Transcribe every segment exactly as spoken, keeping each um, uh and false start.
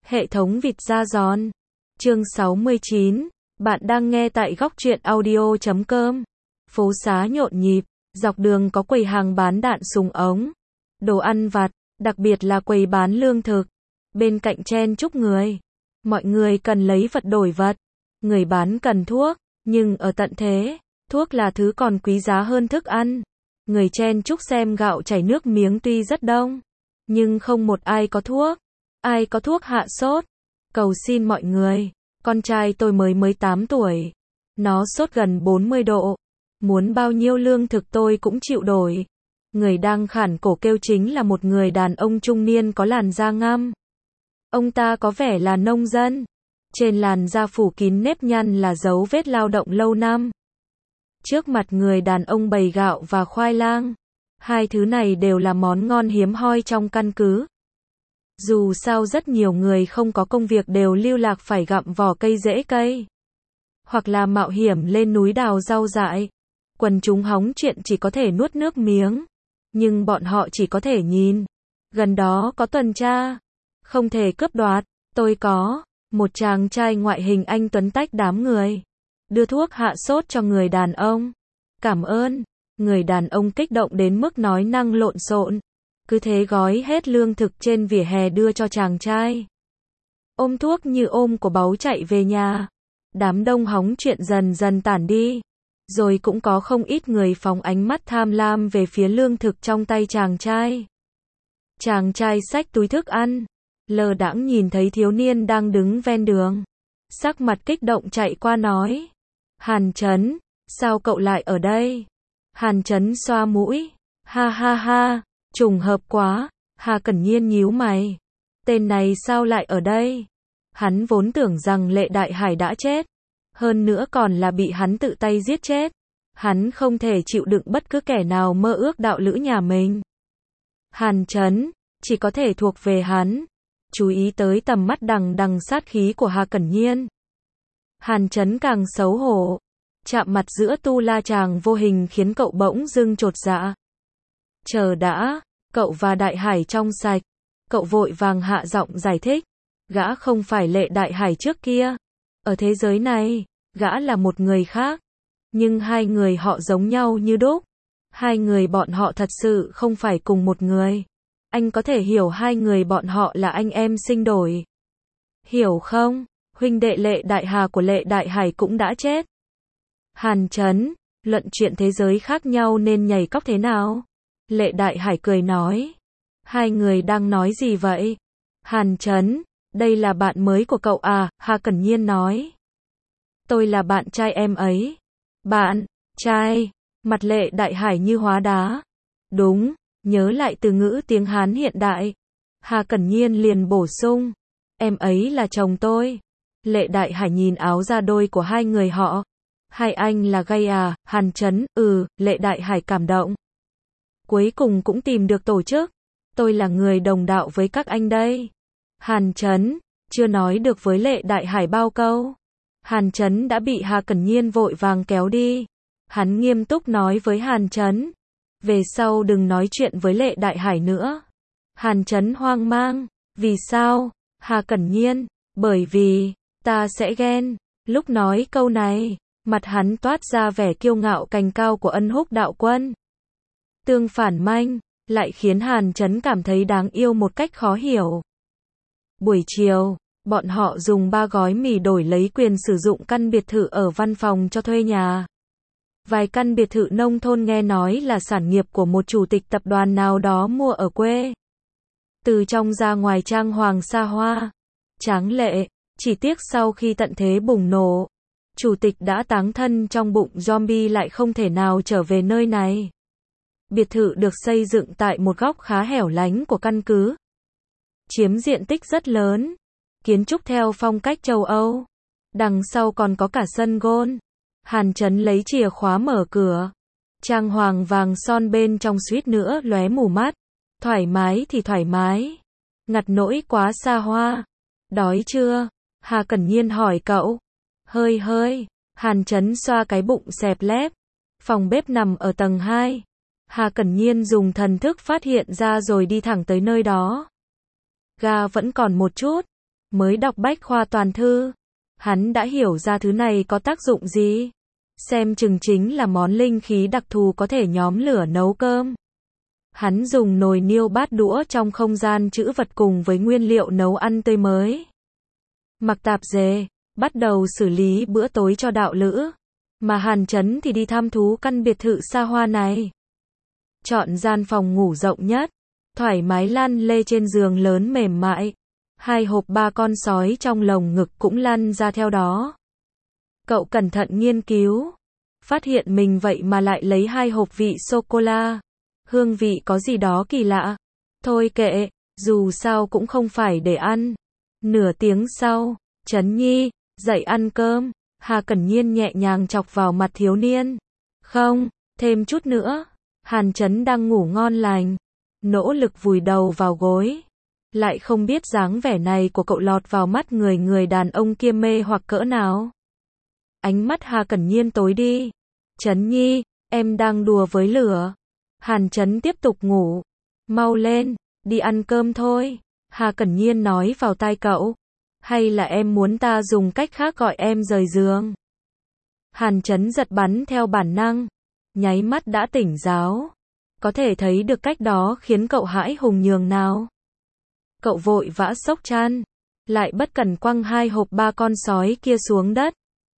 Hệ thống vịt da giòn. Chương sáu mươi chín. Bạn đang nghe tại góc truyện audio chấm com. Phố xá nhộn nhịp, dọc đường có quầy hàng bán đạn súng ống, đồ ăn vặt, đặc biệt là quầy bán lương thực. Bên cạnh chen chúc người. Mọi người cần lấy vật đổi vật. Người bán cần thuốc, nhưng ở tận thế, thuốc là thứ còn quý giá hơn thức ăn. Người chen chúc xem gạo chảy nước miếng tuy rất đông, nhưng không một ai có thuốc. Ai có thuốc hạ sốt? Cầu xin mọi người. Con trai tôi mới mới tám tuổi. Nó sốt gần bốn mươi độ. Muốn bao nhiêu lương thực tôi cũng chịu đổi. Người đang khản cổ kêu chính là một người đàn ông trung niên có làn da ngăm. Ông ta có vẻ là nông dân. Trên làn da phủ kín nếp nhăn là dấu vết lao động lâu năm. Trước mặt người đàn ông bày gạo và khoai lang. Hai thứ này đều là món ngon hiếm hoi trong căn cứ. Dù sao rất nhiều người không có công việc đều lưu lạc phải gặm vỏ cây rễ cây, hoặc là mạo hiểm lên núi đào rau dại. Quần chúng hóng chuyện chỉ có thể nuốt nước miếng, nhưng bọn họ chỉ có thể nhìn. Gần đó có tuần tra, không thể cướp đoạt. Tôi có một chàng trai ngoại hình anh tuấn tách đám người, đưa thuốc hạ sốt cho người đàn ông. Cảm ơn. Người đàn ông kích động đến mức nói năng lộn xộn. Cứ thế gói hết lương thực trên vỉa hè đưa cho chàng trai. Ôm thuốc như ôm của báu chạy về nhà. Đám đông hóng chuyện dần dần tản đi. Rồi cũng có không ít người phóng ánh mắt tham lam về phía lương thực trong tay chàng trai. Chàng trai xách túi thức ăn, lờ đãng nhìn thấy thiếu niên đang đứng ven đường. Sắc mặt kích động chạy qua nói. Hàn Chấn, sao cậu lại ở đây? Hàn Chấn xoa mũi. Ha ha ha. Trùng hợp quá. Hà Cẩn Nhiên nhíu mày. Tên này sao lại ở đây? Hắn vốn tưởng rằng Lệ Đại Hải đã chết. Hơn nữa còn là bị hắn tự tay giết chết. Hắn không thể chịu đựng bất cứ kẻ nào mơ ước đạo lữ nhà mình. Hàn Chấn, chỉ có thể thuộc về hắn. Chú ý tới tầm mắt đằng đằng sát khí của Hà Cẩn Nhiên. Hàn Chấn càng xấu hổ. Chạm mặt giữa tu la chàng vô hình khiến cậu bỗng dưng chột dạ. Chờ đã, cậu và Đại Hải trong sạch. Cậu vội vàng hạ giọng giải thích. Gã không phải Lệ Đại Hải trước kia. Ở thế giới này, gã là một người khác. Nhưng hai người họ giống nhau như đúc. Hai người bọn họ thật sự không phải cùng một người. Anh có thể hiểu hai người bọn họ là anh em sinh đổi. Hiểu không? Huynh đệ Lệ Đại Hà của Lệ Đại Hải cũng đã chết. Hàn Chấn, luận chuyện thế giới khác nhau nên nhảy cóc thế nào? Lệ Đại Hải cười nói. Hai người đang nói gì vậy? Hàn Chấn, đây là bạn mới của cậu à? Hà Cẩn Nhiên nói. Tôi là bạn trai em ấy. Bạn trai? Mặt Lệ Đại Hải như hóa đá. Đúng, nhớ lại từ ngữ tiếng Hán hiện đại. Hà Cẩn Nhiên liền bổ sung. Em ấy là chồng tôi. Lệ Đại Hải nhìn áo da đôi của hai người họ. Hai anh là gay à? Hàn Chấn, ừ. Lệ Đại Hải cảm động. Cuối cùng cũng tìm được tổ chức. Tôi là người đồng đạo với các anh đây. Hàn Chấn, chưa nói được với Lệ Đại Hải bao câu. Hàn Chấn đã bị Hà Cẩn Nhiên vội vàng kéo đi. Hắn nghiêm túc nói với Hàn Chấn. Về sau đừng nói chuyện với Lệ Đại Hải nữa. Hàn Chấn hoang mang. Vì sao? Hà Cẩn Nhiên. Bởi vì, ta sẽ ghen. Lúc nói câu này, mặt hắn toát ra vẻ kiêu ngạo cành cao của Ân Húc đạo quân. Tương phản manh, lại khiến Hàn Chấn cảm thấy đáng yêu một cách khó hiểu. Buổi chiều, bọn họ dùng ba gói mì đổi lấy quyền sử dụng căn biệt thự ở văn phòng cho thuê nhà. Vài căn biệt thự nông thôn nghe nói là sản nghiệp của một chủ tịch tập đoàn nào đó mua ở quê. Từ trong ra ngoài trang hoàng xa hoa, tráng lệ, chỉ tiếc sau khi tận thế bùng nổ, chủ tịch đã táng thân trong bụng zombie lại không thể nào trở về nơi này. Biệt thự được xây dựng tại một góc khá hẻo lánh của căn cứ. Chiếm diện tích rất lớn. Kiến trúc theo phong cách châu Âu. Đằng sau còn có cả sân golf. Hàn Chấn lấy chìa khóa mở cửa. Trang hoàng vàng son bên trong suýt nữa lóe mù mắt. Thoải mái thì thoải mái. Ngặt nỗi quá xa hoa. Đói chưa? Hà Cẩn Nhiên hỏi cậu. Hơi hơi. Hàn Chấn xoa cái bụng xẹp lép. Phòng bếp nằm ở tầng hai. Hà Cẩn Nhiên dùng thần thức phát hiện ra rồi đi thẳng tới nơi đó. Ga vẫn còn một chút. Mới đọc bách khoa toàn thư, hắn đã hiểu ra thứ này có tác dụng gì. Xem chừng chính là món linh khí đặc thù có thể nhóm lửa nấu cơm. Hắn dùng nồi niêu bát đũa trong không gian trữ vật cùng với nguyên liệu nấu ăn tươi mới. Mặc tạp dề, bắt đầu xử lý bữa tối cho đạo lữ. Mà Hàn Chấn thì đi thăm thú căn biệt thự xa hoa này. Chọn gian phòng ngủ rộng nhất, thoải mái lăn lê trên giường lớn mềm mại. Hai hộp ba con sói trong lồng ngực cũng lăn ra theo đó. Cậu cẩn thận nghiên cứu, phát hiện mình vậy mà lại lấy hai hộp vị sô-cô-la. Hương vị có gì đó kỳ lạ. Thôi kệ, dù sao cũng không phải để ăn. Nửa tiếng sau, Chấn Nhi, dậy ăn cơm. Hà Cẩn Nhiên nhẹ nhàng chọc vào mặt thiếu niên. Không, thêm chút nữa. Hàn Chấn đang ngủ ngon lành, nỗ lực vùi đầu vào gối. Lại không biết dáng vẻ này của cậu lọt vào mắt người người đàn ông kia mê hoặc cỡ nào. Ánh mắt Hà Cẩn Nhiên tối đi. Chấn Nhi, em đang đùa với lửa. Hàn Chấn tiếp tục ngủ. Mau lên, đi ăn cơm thôi. Hà Cẩn Nhiên nói vào tai cậu. Hay là em muốn ta dùng cách khác gọi em rời giường? Hàn Chấn giật bắn theo bản năng, nháy mắt đã tỉnh giáo. Có thể thấy được cách đó khiến cậu hãi hùng nhường nào. Cậu vội vã xốc chăn, lại bất cẩn quăng hai hộp ba con sói kia xuống đất.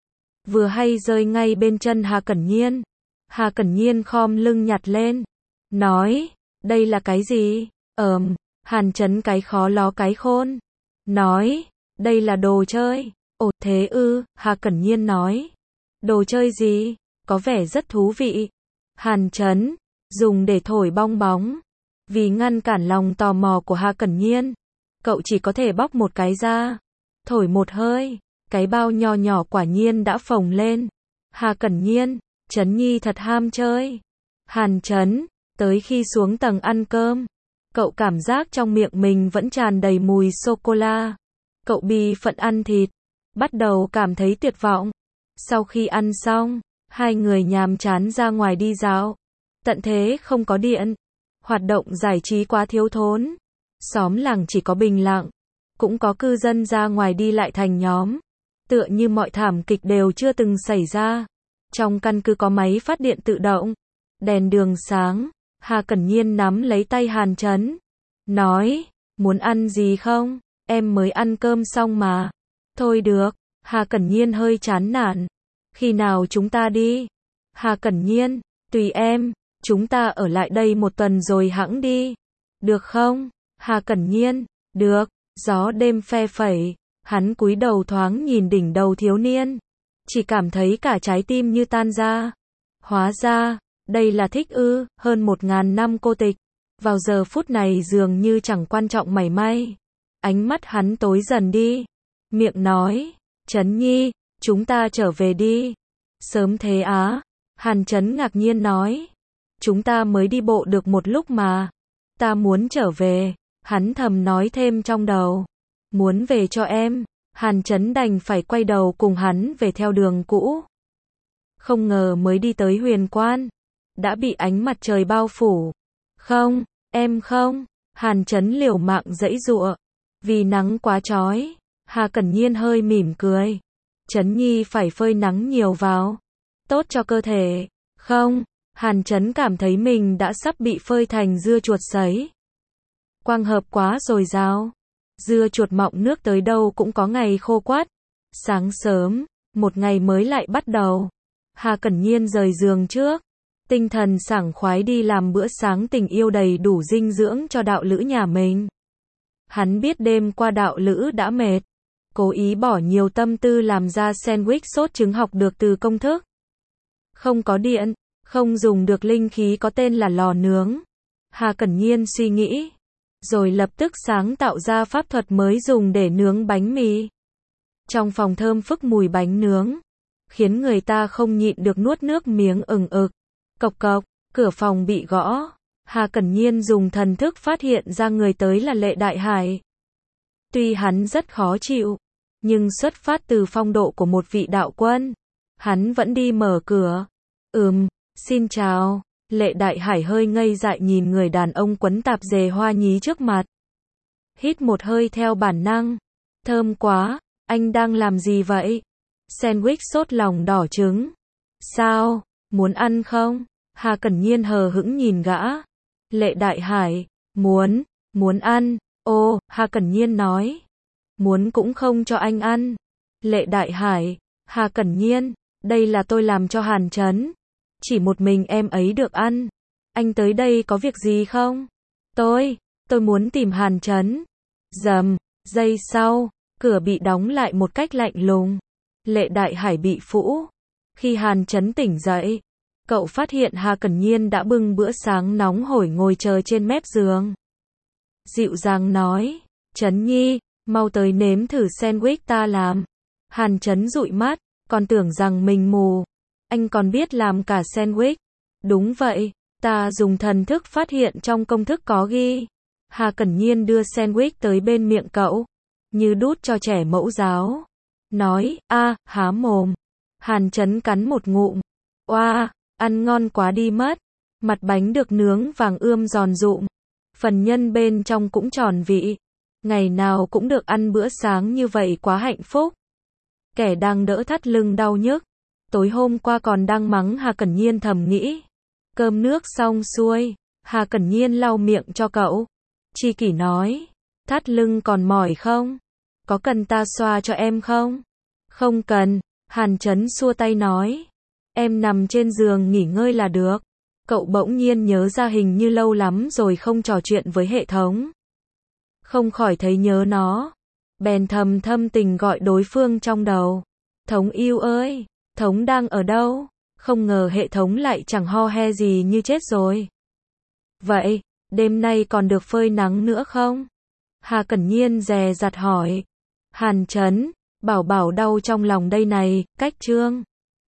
Vừa hay rơi ngay bên chân Hà Cẩn Nhiên. Hà Cẩn Nhiên khom lưng nhặt lên, nói, đây là cái gì? Ờm, Hàn Chấn cái khó ló cái khôn, nói, đây là đồ chơi. Ồ thế ư, Hà Cẩn Nhiên nói. Đồ chơi gì? Có vẻ rất thú vị. Hàn Chấn, dùng để thổi bong bóng. Vì ngăn cản lòng tò mò của Hà Cẩn Nhiên, cậu chỉ có thể bóc một cái ra, thổi một hơi, cái bao nho nhỏ quả nhiên đã phồng lên. Hà Cẩn Nhiên, Chấn Nhi thật ham chơi. Hàn Chấn, tới khi xuống tầng ăn cơm, cậu cảm giác trong miệng mình vẫn tràn đầy mùi sô-cô-la. Cậu bi phận ăn thịt, bắt đầu cảm thấy tuyệt vọng. Sau khi ăn xong, hai người nhàm chán ra ngoài đi dạo. Tận thế không có điện, hoạt động giải trí quá thiếu thốn. Xóm làng chỉ có bình lặng, cũng có cư dân ra ngoài đi lại thành nhóm. Tựa như mọi thảm kịch đều chưa từng xảy ra. Trong căn cứ có máy phát điện tự động, đèn đường sáng. Hà Cẩn Nhiên nắm lấy tay Hàn Chấn, nói, muốn ăn gì không? Em mới ăn cơm xong mà. Thôi được. Hà Cẩn Nhiên hơi chán nản. Khi nào chúng ta đi? Hà Cẩn Nhiên, tùy em, chúng ta ở lại đây một tuần rồi hẵng đi. Được không? Hà Cẩn Nhiên, được. Gió đêm phe phẩy, hắn cúi đầu thoáng nhìn đỉnh đầu thiếu niên. Chỉ cảm thấy cả trái tim như tan ra. Hóa ra, đây là thích ư, hơn một ngàn năm cô tịch. Vào giờ phút này dường như chẳng quan trọng mảy may. Ánh mắt hắn tối dần đi. Miệng nói, Chấn Nhi, chúng ta trở về đi. Sớm thế á? Hàn Chấn ngạc nhiên nói. Chúng ta mới đi bộ được một lúc mà. Ta muốn trở về. Hắn thầm nói thêm trong đầu. Muốn về cho em. Hàn Chấn đành phải quay đầu cùng hắn về theo đường cũ. Không ngờ mới đi tới Huyền Quan, đã bị ánh mặt trời bao phủ. Không, em không. Hàn Chấn liều mạng giãy giụa. Vì nắng quá chói. Hà Cẩn Nhiên hơi mỉm cười. Chấn Nhi phải phơi nắng nhiều vào. Tốt cho cơ thể. Không. Hàn Chấn cảm thấy mình đã sắp bị phơi thành dưa chuột sấy. Quang hợp quá dồi dào. Dưa chuột mọng nước tới đâu cũng có ngày khô quắt. Sáng sớm, một ngày mới lại bắt đầu. Hà Cẩn Nhiên rời giường trước. Tinh thần sảng khoái đi làm bữa sáng tình yêu đầy đủ dinh dưỡng cho đạo lữ nhà mình. Hắn biết đêm qua đạo lữ đã mệt. Cố ý bỏ nhiều tâm tư làm ra sandwich sốt trứng học được từ công thức. Không có điện, không dùng được linh khí có tên là lò nướng. Hà Cẩn Nhiên suy nghĩ. Rồi lập tức sáng tạo ra pháp thuật mới dùng để nướng bánh mì. Trong phòng thơm phức mùi bánh nướng, khiến người ta không nhịn được nuốt nước miếng ừng ực. Cộc cộc, cửa phòng bị gõ. Hà Cẩn Nhiên dùng thần thức phát hiện ra người tới là Lệ Đại Hải. Tuy hắn rất khó chịu, nhưng xuất phát từ phong độ của một vị đạo quân, hắn vẫn đi mở cửa. Ừm, xin chào. Lệ Đại Hải hơi ngây dại nhìn người đàn ông quấn tạp dề hoa nhí trước mặt. Hít một hơi theo bản năng. Thơm quá, anh đang làm gì vậy? Sandwich sốt lòng đỏ trứng. Sao, muốn ăn không? Hà Cẩn Nhiên hờ hững nhìn gã. Lệ Đại Hải, muốn, muốn ăn. Ô, Hà Cẩn Nhiên nói. Muốn cũng không cho anh ăn. Lệ Đại Hải, Hà Cẩn Nhiên, đây là tôi làm cho Hàn Chấn. Chỉ một mình em ấy được ăn. Anh tới đây có việc gì không? Tôi, tôi muốn tìm Hàn Chấn. Dầm, giây sau, cửa bị đóng lại một cách lạnh lùng. Lệ Đại Hải bị phũ. Khi Hàn Chấn tỉnh dậy, cậu phát hiện Hà Cẩn Nhiên đã bưng bữa sáng nóng hổi ngồi chờ trên mép giường. Dịu dàng nói, Chấn Nhi, mau tới nếm thử sandwich ta làm. Hàn Chấn dụi mắt, còn tưởng rằng mình mù. Anh còn biết làm cả sandwich. Đúng vậy, ta dùng thần thức phát hiện trong công thức có ghi. Hà Cẩn Nhiên đưa sandwich tới bên miệng cậu, như đút cho trẻ mẫu giáo. Nói, a, há mồm. Hàn Chấn cắn một ngụm. Oa, ăn ngon quá đi mất. Mặt bánh được nướng vàng ươm giòn rụm. Phần nhân bên trong cũng tròn vị. Ngày nào cũng được ăn bữa sáng như vậy quá hạnh phúc. Kẻ đang đỡ thắt lưng đau nhức. Tối hôm qua còn đang mắng Hà Cẩn Nhiên thầm nghĩ. Cơm nước xong xuôi, Hà Cẩn Nhiên lau miệng cho cậu. Chi kỷ nói, thắt lưng còn mỏi không? Có cần ta xoa cho em không? Không cần, Hàn Chấn xua tay nói. Em nằm trên giường nghỉ ngơi là được. Cậu bỗng nhiên nhớ ra hình như lâu lắm rồi không trò chuyện với hệ thống. Không khỏi thấy nhớ nó. Bèn thầm thâm tình gọi đối phương trong đầu. Thống yêu ơi, Thống đang ở đâu? Không ngờ hệ thống lại chẳng ho he gì như chết rồi. Vậy, đêm nay còn được phơi nắng nữa không? Hà Cẩn Nhiên dè dặt hỏi. Hàn Chấn, bảo bảo đau trong lòng đây này, cách trương.